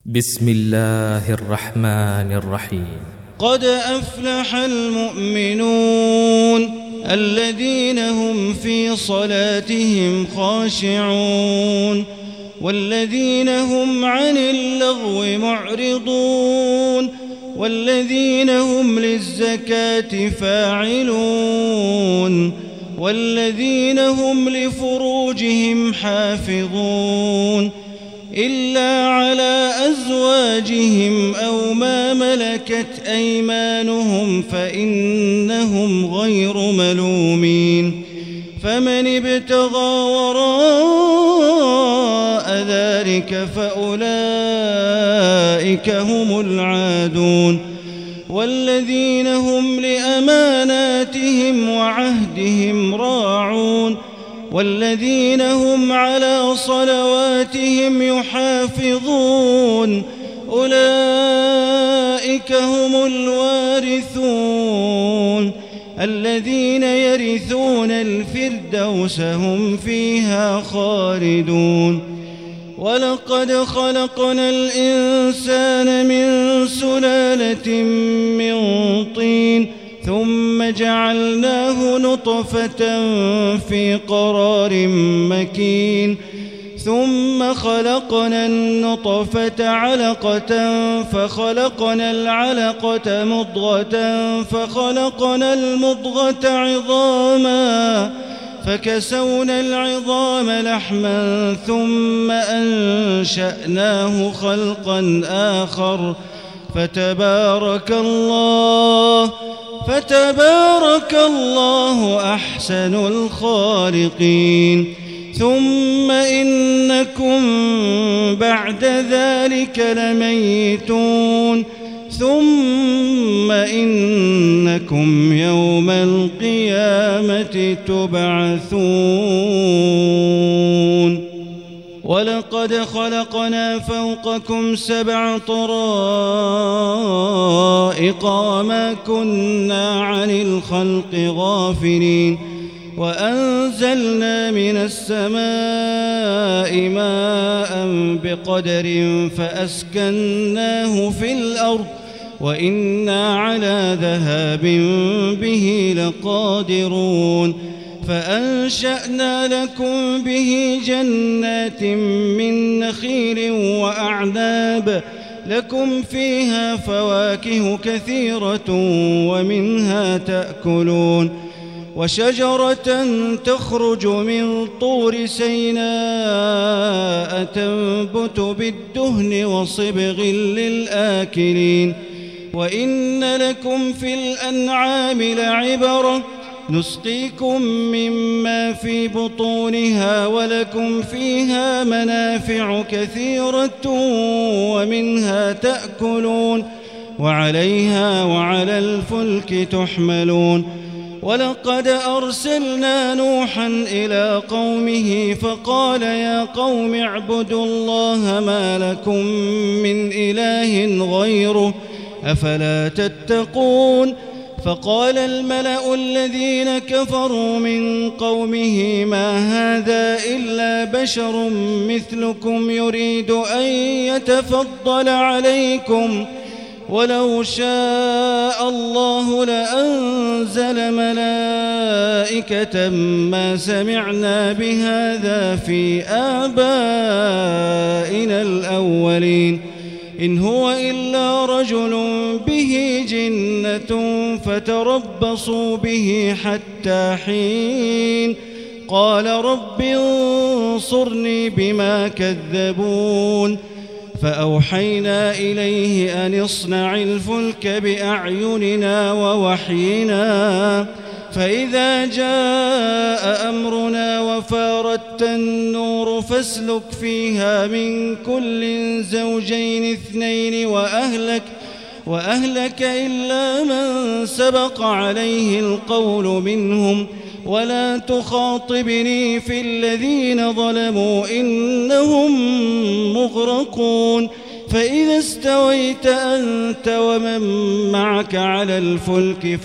بسم الله الرحمن الرحيم. قد أفلح المؤمنون الذين هم في صلاتهم خاشعون والذين هم عن اللغو معرضون والذين هم للزكاة فاعلون والذين هم لفروجهم حافظون إلا على أزواجهم أو ما ملكت أيمانهم فإنهم غير ملومين. فمن ابتغى وراء ذلك فأولئك هم العادون والذين هم لأماناتهم وعهدهم راعون والذين هم على صلواتهم يحافظون أولئك هم الوارثون الذين يرثون الفردوس هم فيها خالدون. ولقد خلقنا الإنسان من سلالة من طين ثم جعلناه نطفة في قرار مكين ثم خلقنا النطفة علقة فخلقنا العلقة مضغة فخلقنا المضغة عظاما فكسونا العظام لحما ثم أنشأناه خلقا آخر فتبارك الله أحسن الخالقين. ثم إنكم بعد ذلك لميتون ثم إنكم يوم القيامة تبعثون. ولقد خلقنا فوقكم 7 طرائق وما كنا عن الخلق غافلين وأنزلنا من السماء ماء بقدر فأسكناه في الأرض وإنا على ذهاب به لقادرون. فأنشأنا لكم به جنات من نخيل وأعناب لكم فيها فواكه كثيرة ومنها تأكلون وشجرة تخرج من طور سيناء تنبت بالدهن وصبغ للآكلين. وإن لكم في الأنعام لعبرة نسقيكم مما في بطونها ولكم فيها منافع كثيرة ومنها تأكلون وعليها وعلى الفلك تحملون. ولقد أرسلنا نوحا إلى قومه فقال يا قوم اعبدوا الله ما لكم من إله غيره أفلا تتقون. فقال الملأ الذين كفروا من قومه ما هذا إلا بشر مثلكم يريد أن يتفضل عليكم ولو شاء الله لأنزل ملائكة ما سمعنا بهذا في آبائنا الأولين إن هو إلا رجل به جنة فتربصوا به حتى حين. قال رب انصرني بما كذبون. فأوحينا إليه أن اصنع الفلك بأعيننا ووحينا فإذا جاء أمرنا وفارت النور فاسلك فيها من كل زوجين 2 وأهلك إلا من سبق عليه القول منهم ولا تخاطبني في الذين ظلموا إنهم مغرقون. فإذا استويت أنت ومن معك على الفلك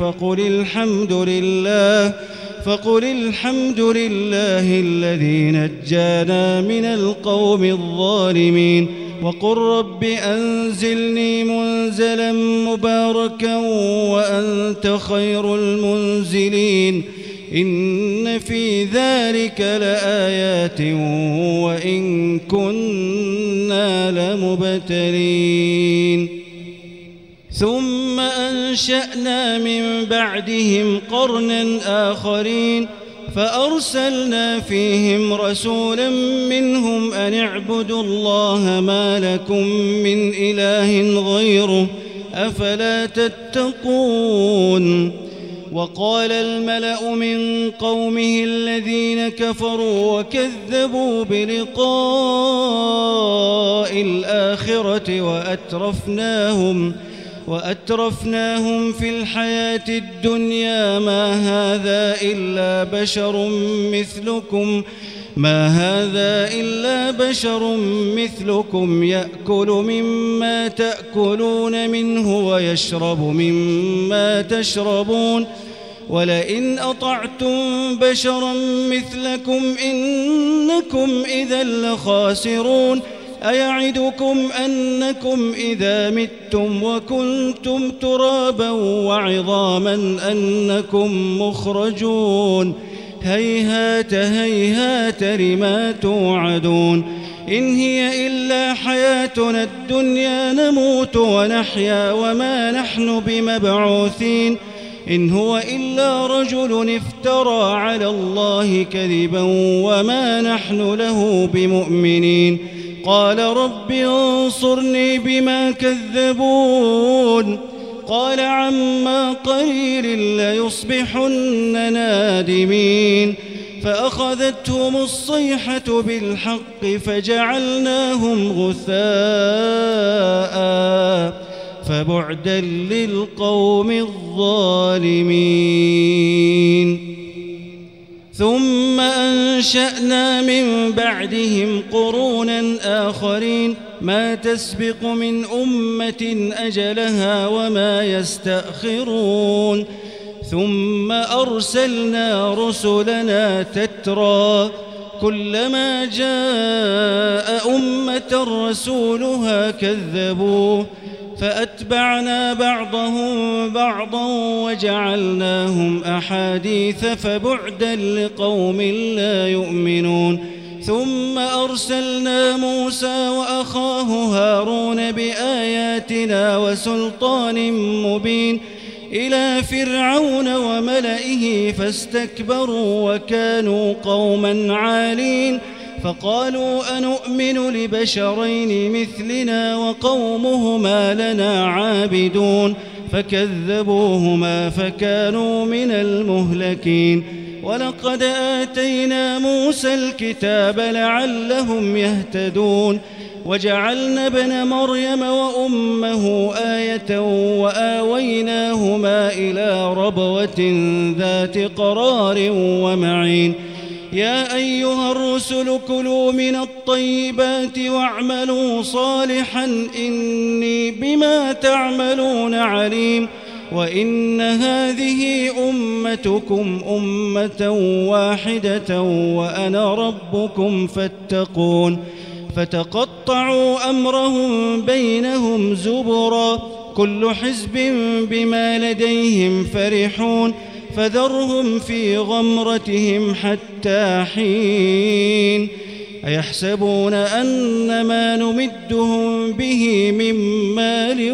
فقل الحمد لله الذي نجانا من القوم الظالمين وقل رب أنزلني منزلا مباركا وأنت خير المنزلين إن في ذلك لآيات وإن كنا لمبتلين ثم أنشأنا من بعدهم قرنا آخرين فأرسلنا فيهم رسولا منهم أن اعبدوا الله ما لكم من إله غيره أفلا تتقون وقال الملأ من قومه الذين كفروا وكذبوا بلقاء الآخرة وأترفناهم في الحياة الدنيا ما هذا إلا بشر مثلكم يأكل مما تأكلون منه ويشرب مما تشربون ولئن أطعتم بشرا مثلكم إنكم إذا لخاسرون أيعدكم أنكم إذا متم وكنتم ترابا وعظاما أنكم مخرجون هيهات هيهات لما توعدون إن هي إلا حياتنا الدنيا نموت ونحيا وما نحن بمبعوثين إن هو إلا رجل افترى على الله كذبا وما نحن له بمؤمنين قال رب انصرني بما كذبون قال عما قليل ليصبحن نادمين فأخذتهم الصيحة بالحق فجعلناهم غثاء فبعدا للقوم الظالمين ثم أنشأنا من بعدهم قرونا آخرين ما تسبق من أمة أجلها وما يستأخرون ثم أرسلنا رسلنا تترى كلما جاء أمة رسولها كذبوه فأتبعنا بعضهم بعضا وجعلناهم أحاديث فبعدا لقوم لا يؤمنون ثم أرسلنا موسى وأخاه هارون بآياتنا وسلطان مبين إلى فرعون وملئه فاستكبروا وكانوا قوما عالين فقالوا أنؤمن لبشرين مثلنا وقومهما لنا عابدون فكذبوهما فكانوا من المهلكين ولقد آتينا موسى الكتاب لعلهم يهتدون وجعلنا ابن مريم وأمه آية وآويناهما إلى ربوة ذات قرار ومعين يا أيها الرسل كلوا من الطيبات واعملوا صالحا إني بما تعملون عليم وإن هذه أمتكم أمة واحدة وأنا ربكم فاتقون فتقطعوا أمرهم بينهم زبرا كل حزب بما لديهم فرحون فذرهم في غمرتهم حتى حين أيحسبون أن ما نمدهم به من مال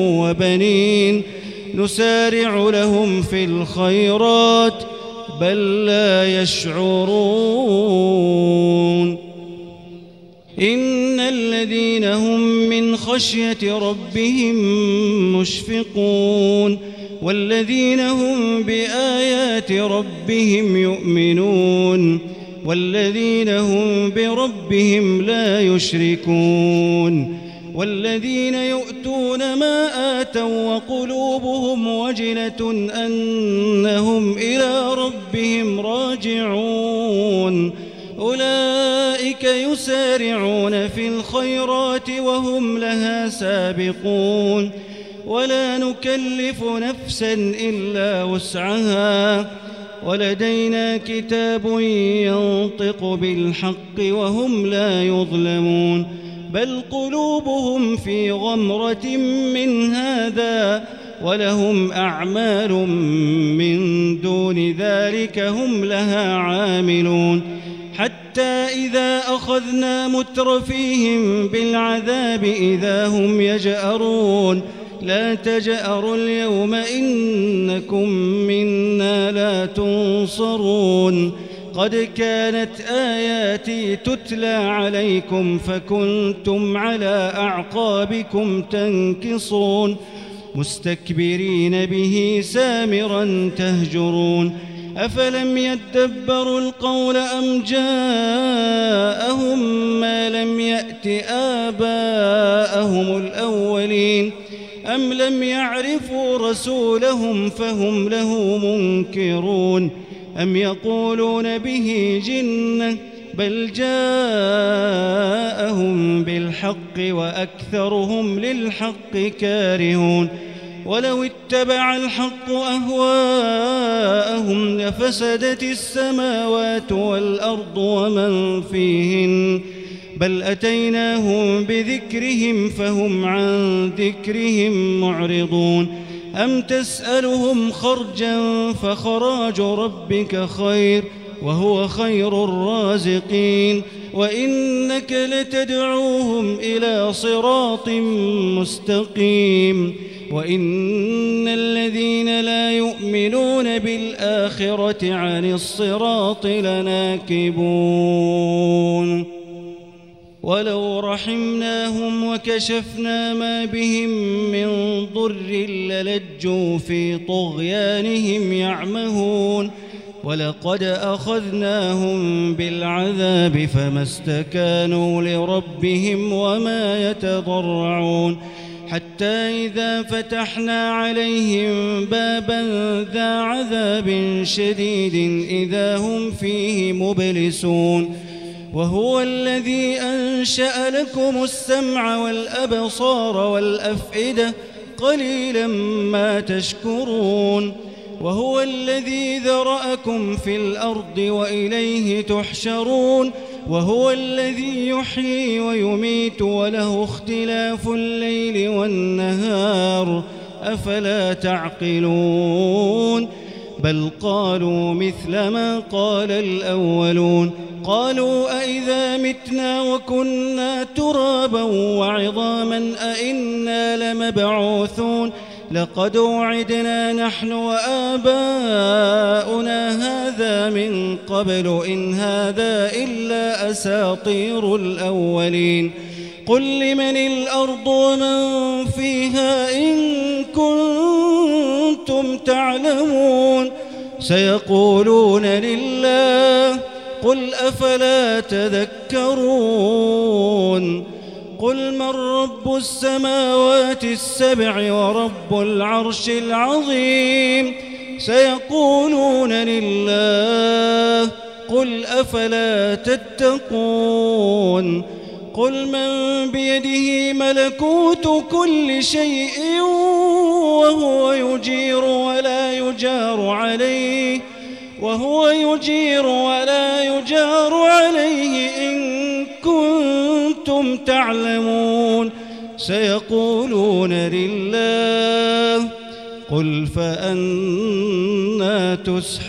وبنين نسارع لهم في الخيرات بل لا يشعرون إن الذين هم من خشية ربهم مشفقون والذين هم بآيات ربهم يؤمنون والذين هم بربهم لا يشركون والذين يؤتون ما آتوا وقلوبهم وجلة أنهم إلى ربهم راجعون أولئك يسارعون في الخيرات وهم لها سابقون ولا نكلف نفسا إلا وسعها ولدينا كتاب ينطق بالحق وهم لا يظلمون بل قلوبهم في غمرة من هذا ولهم أعمال من دون ذلك هم لها عاملون حتى إذا أخذنا مترفيهم بالعذاب إذا هم يجأرون لا تجأروا اليوم إنكم منا لا تنصرون قد كانت آياتي تتلى عليكم فكنتم على أعقابكم تنكصون مستكبرين به سامرا تهجرون أفلم يدبروا القول أم جاءهم ما لم يأت آباءهم الأولين أم لم يعرفوا رسولهم فهم له منكرون أم يقولون به جنة بل جاءهم بالحق وأكثرهم للحق كارهون ولو اتبع الحق أهواءهم لفسدت السماوات والأرض ومن فيهن بل أتيناهم بذكرهم فهم عن ذكرهم معرضون أم تسألهم خرجا فخراج ربك خير وهو خير الرازقين وإنك لتدعوهم إلى صراط مستقيم وإن الذين لا يؤمنون بالآخرة عن الصراط لناكبون ولو رحمناهم وكشفنا ما بهم من ضر للجوا في طغيانهم يعمهون ولقد أخذناهم بالعذاب فما استكانوا لربهم وما يتضرعون حتى إذا فتحنا عليهم بابا ذا عذاب شديد إذا هم فيه مبلسون وهو الذي أنشأ لكم السمع والأبصار والأفئدة قليلا ما تشكرون وهو الذي ذرأكم في الأرض وإليه تحشرون وهو الذي يحيي ويميت وله اختلاف الليل والنهار أفلا تعقلون بل قالوا مثل ما قال الأولون قالوا أئذا متنا وكنا ترابا وعظاما أئنا لمبعوثون لقد وعدنا نحن وآباؤنا هذا من قبل إن هذا إلا أساطير الأولين قل لمن الأرض ومن فيها إن كنتم تعلمون سيقولون لله قل أفلا تذكرون قل من رب السماوات السبع ورب العرش العظيم سيقولون لله قل أفلا تتقون قل من بيده ملكوت كل شيء وهو يجير ولا يجار عليه إن كنتم تعلمون سيقولون لله قل فأنى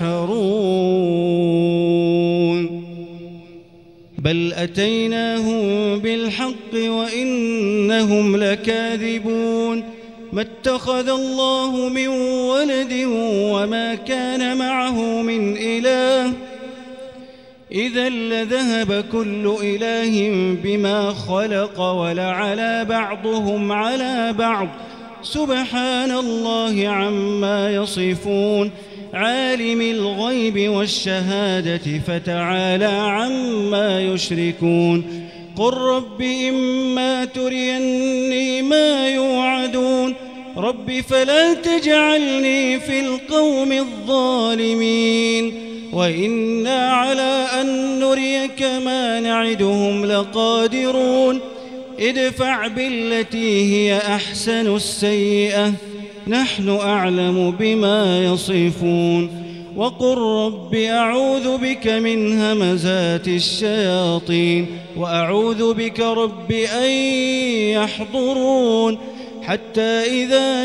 تسحرون بل أتيناهم بالحق وإنهم لكاذبون ما اتخذ الله من ولد وما كان معه من إله إذا لذهب كل إله بما خلق ولعلى بعضهم على بعض سبحان الله عما يصفون عالم الغيب والشهادة فتعالى عما يشركون قل رب إما تريني ما يوعدون رب فلا تجعلني في القوم الظالمين وإنا على أن نريك ما نعدهم لقادرون ادفع بالتي هي أحسن السيئة نحن أعلم بما يصفون وقل رب أعوذ بك من همزات الشياطين وأعوذ بك رب أن يحضرون حتى إذا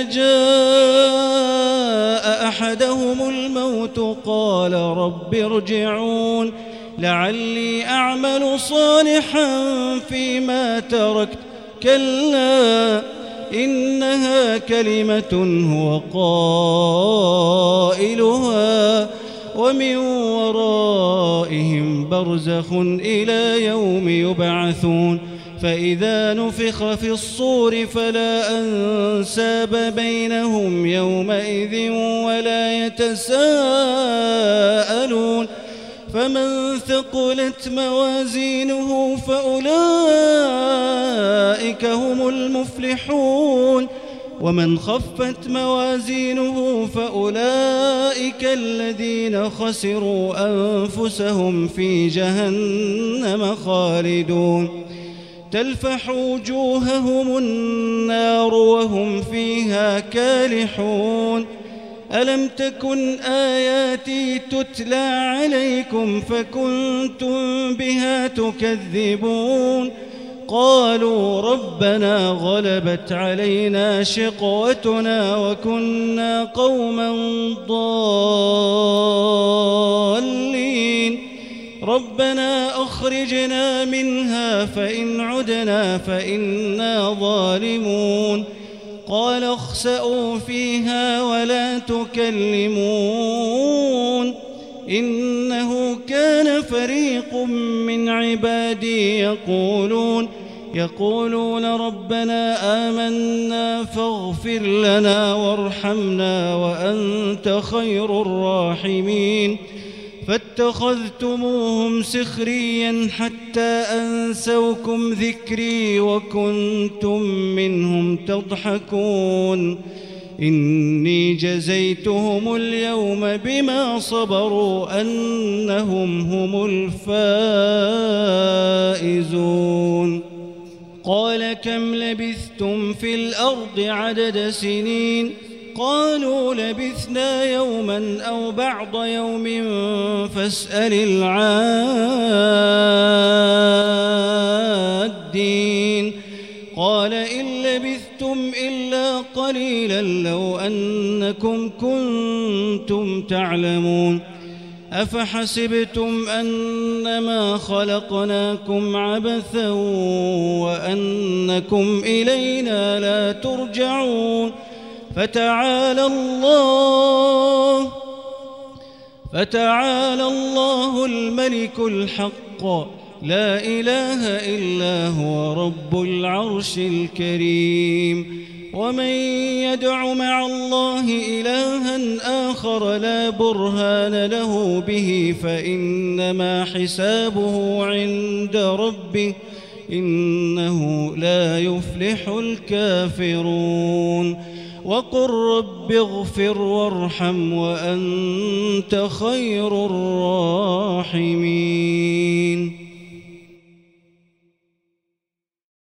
جاء أحدهم الموت قال رب ارجعون لعلي أعمل صالحا فيما تركت كلا إنها كلمة هو قائلها ومن ورائهم برزخ إلى يوم يبعثون فإذا نفخ في الصور فلا أنساب بينهم يومئذ ولا يتساءلون فمن ثقلت موازينه فأولئك هم المفلحون ومن خفت موازينه فأولئك الذين خسروا أنفسهم في جهنم خالدون تلفح وجوههم النار وهم فيها كالحون ألم تكن آياتي تتلى عليكم فكنتم بها تكذبون قالوا ربنا غلبت علينا شقوتنا وكنا قوما ضالين ربنا أخرجنا منها فإن عدنا فإنا ظالمون قال اخسئوا فيها ولا تكلمون إنه كان فريق من عبادي يقولون ربنا آمنا فاغفر لنا وارحمنا وأنت خير الراحمين فاتخذتموهم سخريا حتى أنسوكم ذكري وكنتم منهم تضحكون إني جزيتهم اليوم بما صبروا أنهم هم الفائزون قال كم لبثتم في الأرض عدد سنين قالوا لبثنا يوما أو بعض يوم فاسأل العادين قال إن لبثتم إلا قليلا لو أنكم كنتم تعلمون أفحسبتم أنما خلقناكم عبثا وأنكم إلينا لا ترجعون فتعالى الله الملك الحق لا إله إلا هو رب العرش الكريم ومن يدع مع الله إلها آخر لا برهان له به فإنما حسابه عند ربه إنه لا يفلح الكافرون وقل رب اغفر وارحم وأنت خير الراحمين